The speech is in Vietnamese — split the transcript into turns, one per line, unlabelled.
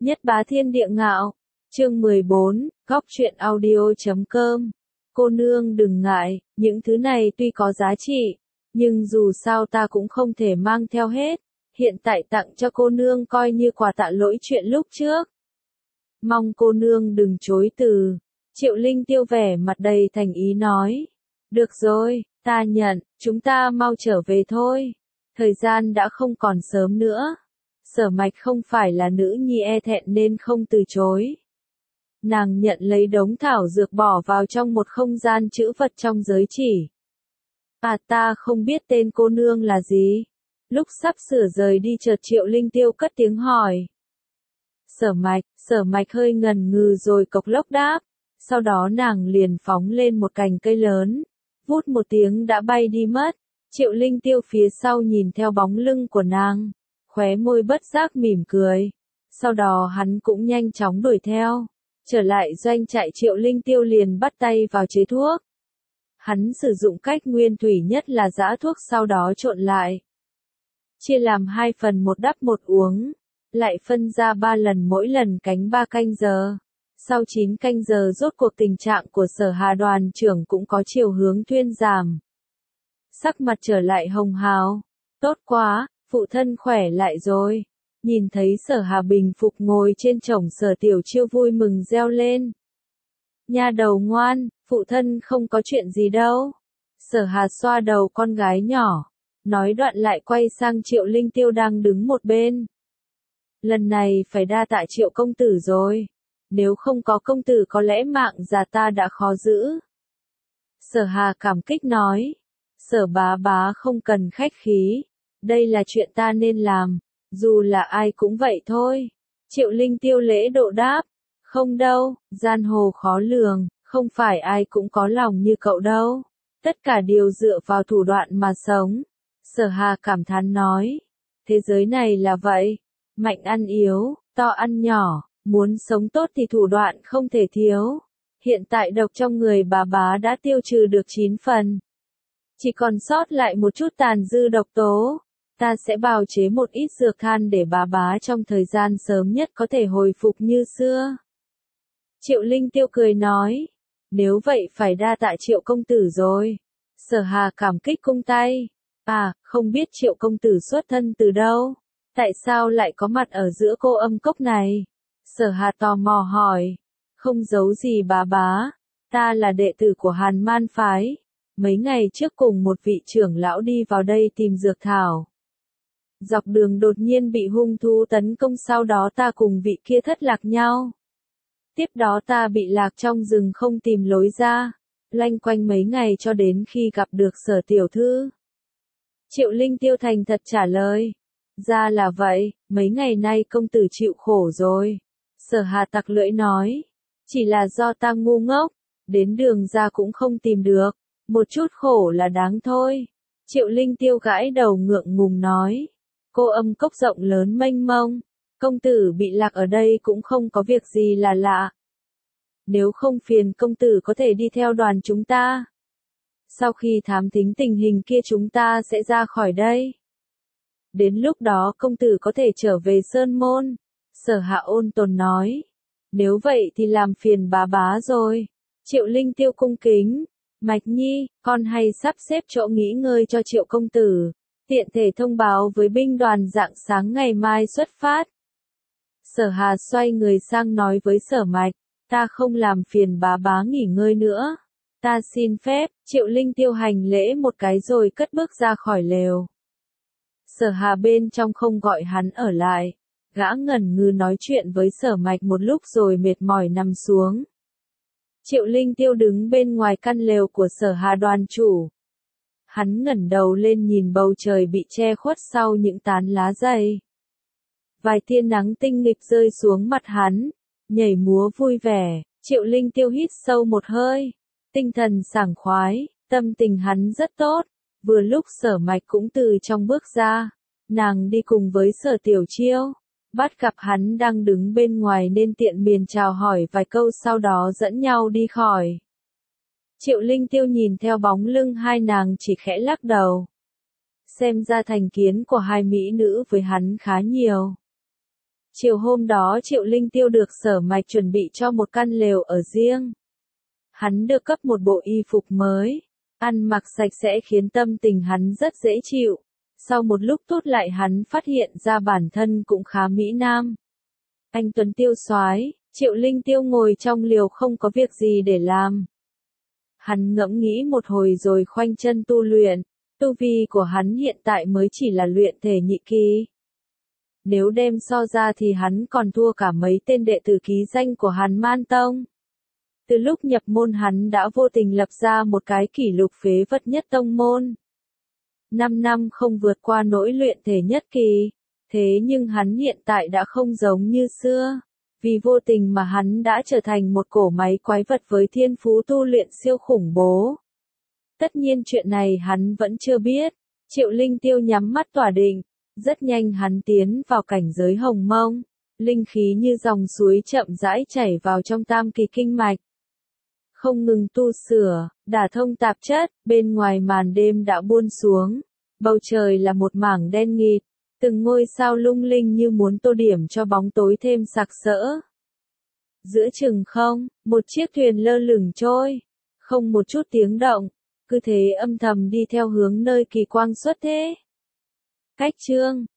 Nhất bá thiên địa ngạo. Chương 14, góc truyện audio.com. Cô nương đừng ngại, những thứ này tuy có giá trị, nhưng dù sao ta cũng không thể mang theo hết, hiện tại tặng cho cô nương coi như quà tạ lỗi chuyện lúc trước. Mong cô nương đừng chối từ. Triệu Linh Tiêu vẻ mặt đầy thành ý nói. Được rồi, ta nhận, chúng ta mau trở về thôi. Thời gian đã không còn sớm nữa. Sở Mạch không phải là nữ nhi e thẹn nên không từ chối. Nàng nhận lấy đống thảo dược bỏ vào trong một không gian trữ vật trong giới chỉ. À, ta không biết tên cô nương là gì. Lúc sắp sửa rời đi chợt Triệu Linh Tiêu cất tiếng hỏi. Sở Mạch hơi ngần ngừ rồi cộc lốc đáp. Sau đó nàng liền phóng lên một cành cây lớn. Vút một tiếng đã bay đi mất. Triệu Linh Tiêu phía sau nhìn theo bóng lưng của nàng. Khóe môi bất giác mỉm cười. Sau đó hắn cũng nhanh chóng đuổi theo. Trở lại doanh trại Triệu Linh Tiêu liền bắt tay vào chế thuốc. Hắn sử dụng cách nguyên thủy nhất là giã thuốc sau đó trộn lại. Chia làm 2 phần, một đắp một uống. Lại phân ra 3 lần, mỗi lần cánh 3 canh giờ. Sau 9 canh giờ rốt cuộc tình trạng của Sở Hà đoàn trưởng cũng có chiều hướng thuyên giảm. Sắc mặt trở lại hồng hào. Tốt quá, phụ thân khỏe lại rồi. Nhìn thấy Sở Hà bình phục ngồi trên chổng Sở Tiểu Chiêu vui mừng reo lên. Nha đầu ngoan, phụ thân không có chuyện gì đâu. Sở Hà xoa đầu con gái nhỏ. Nói đoạn lại quay sang Triệu Linh Tiêu đang đứng một bên. Lần này phải đa tạ Triệu công tử rồi. Nếu không có công tử có lẽ mạng già ta đã khó giữ. Sở Hà cảm kích nói. Sở bá bá không cần khách khí. Đây là chuyện ta nên làm. Dù là ai cũng vậy thôi. Triệu Linh Tiêu lễ độ đáp. Không đâu, giang hồ khó lường, không phải ai cũng có lòng như cậu đâu. Tất cả đều dựa vào thủ đoạn mà sống. Sở Hà cảm thán nói. Thế giới này là vậy. Mạnh ăn yếu, to ăn nhỏ. Muốn sống tốt thì thủ đoạn không thể thiếu. Hiện tại độc trong người bà bá đã tiêu trừ được 9 phần. Chỉ còn sót lại một chút tàn dư độc tố. Ta sẽ bào chế một ít dược than để bà bá trong thời gian sớm nhất có thể hồi phục như xưa. Triệu Linh Tiêu cười nói. Nếu vậy phải đa tạ Triệu công tử rồi. Sở Hà cảm kích cung tay. À, không biết Triệu công tử xuất thân từ đâu? Tại sao lại có mặt ở giữa Cô Âm Cốc này? Sở Hà tò mò hỏi. Không giấu gì bà bá. Ta là đệ tử của Hàn Man phái. Mấy ngày trước cùng một vị trưởng lão đi vào đây tìm dược thảo. Dọc đường đột nhiên bị hung thú tấn công, sau đó ta cùng vị kia thất lạc nhau. Tiếp đó ta bị lạc trong rừng không tìm lối ra. Loanh quanh mấy ngày cho đến khi gặp được Sở tiểu thư. Triệu Linh Tiêu thành thật trả lời. Ra là vậy, mấy ngày nay công tử chịu khổ rồi. Sở Hà tặc lưỡi nói. Chỉ là do ta ngu ngốc. Đến đường ra cũng không tìm được. Một chút khổ là đáng thôi. Triệu Linh Tiêu gãi đầu ngượng ngùng nói. Cô Âm Cốc rộng lớn mênh mông. Công tử bị lạc ở đây cũng không có việc gì là lạ. Nếu không phiền công tử có thể đi theo đoàn chúng ta. Sau khi thám thính tình hình kia chúng ta sẽ ra khỏi đây. Đến lúc đó công tử có thể trở về Sơn Môn. Sở Hạ ôn tồn nói. Nếu vậy thì làm phiền bá bá rồi. Triệu Linh Tiêu cung kính. Mạch Nhi, con hay sắp xếp chỗ nghỉ ngơi cho Triệu công tử. Tiện thể thông báo với binh đoàn rạng sáng ngày mai xuất phát. Sở Hà xoay người sang nói với Sở Mạch. Ta không làm phiền bá bá nghỉ ngơi nữa. Ta xin phép. Triệu Linh Tiêu hành lễ một cái rồi cất bước ra khỏi lều. Sở Hà bên trong không gọi hắn ở lại. Gã ngẩn ngơ nói chuyện với Sở Mạch một lúc rồi mệt mỏi nằm xuống. Triệu Linh Tiêu đứng bên ngoài căn lều của Sở Hà đoàn chủ. Hắn ngẩng đầu lên nhìn bầu trời bị che khuất sau những tán lá dày. Vài tia nắng tinh nghịch rơi xuống mặt hắn, nhảy múa vui vẻ. Triệu Linh Tiêu hít sâu một hơi, tinh thần sảng khoái, tâm tình hắn rất tốt. Vừa lúc Sở Mạch cũng từ trong bước ra, nàng đi cùng với Sở Tiểu Chiêu. Bắt gặp hắn đang đứng bên ngoài nên tiện miền chào hỏi vài câu, sau đó dẫn nhau đi khỏi. Triệu Linh Tiêu nhìn theo bóng lưng hai nàng chỉ khẽ lắc đầu. Xem ra thành kiến của hai mỹ nữ với hắn khá nhiều. Chiều hôm đó Triệu Linh Tiêu được Sở Mạch chuẩn bị cho một căn lều ở riêng. Hắn được cấp một bộ y phục mới, ăn mặc sạch sẽ khiến tâm tình hắn rất dễ chịu. Sau một lúc tốt lại hắn phát hiện ra bản thân cũng khá mỹ nam. Anh Tuấn Tiêu soái, Triệu Linh Tiêu ngồi trong liều không có việc gì để làm. Hắn ngẫm nghĩ một hồi rồi khoanh chân tu luyện, tu vi của hắn hiện tại mới chỉ là luyện thể nhị kỳ. Nếu đem so ra thì hắn còn thua cả mấy tên đệ tử ký danh của Hàn Man Tông. Từ lúc nhập môn hắn đã vô tình lập ra một cái kỷ lục phế vật nhất tông môn. 5 năm không vượt qua nỗi luyện thể nhất kỳ, thế nhưng hắn hiện tại đã không giống như xưa. Vì vô tình mà hắn đã trở thành một cỗ máy quái vật với thiên phú tu luyện siêu khủng bố. Tất nhiên chuyện này hắn vẫn chưa biết. Triệu Linh Tiêu nhắm mắt tỏa định. Rất nhanh hắn tiến vào cảnh giới hồng mông. Linh khí như dòng suối chậm rãi chảy vào trong tam kỳ kinh mạch. Không ngừng tu sửa, đả thông tạp chất, bên ngoài màn đêm đã buông xuống. Bầu trời là một mảng đen nghịt. Từng ngôi sao lung linh như muốn tô điểm cho bóng tối thêm sặc sỡ. Giữa chừng không, một chiếc thuyền lơ lửng trôi, không một chút tiếng động, cứ thế âm thầm đi theo hướng nơi kỳ quang xuất thế. Cách chương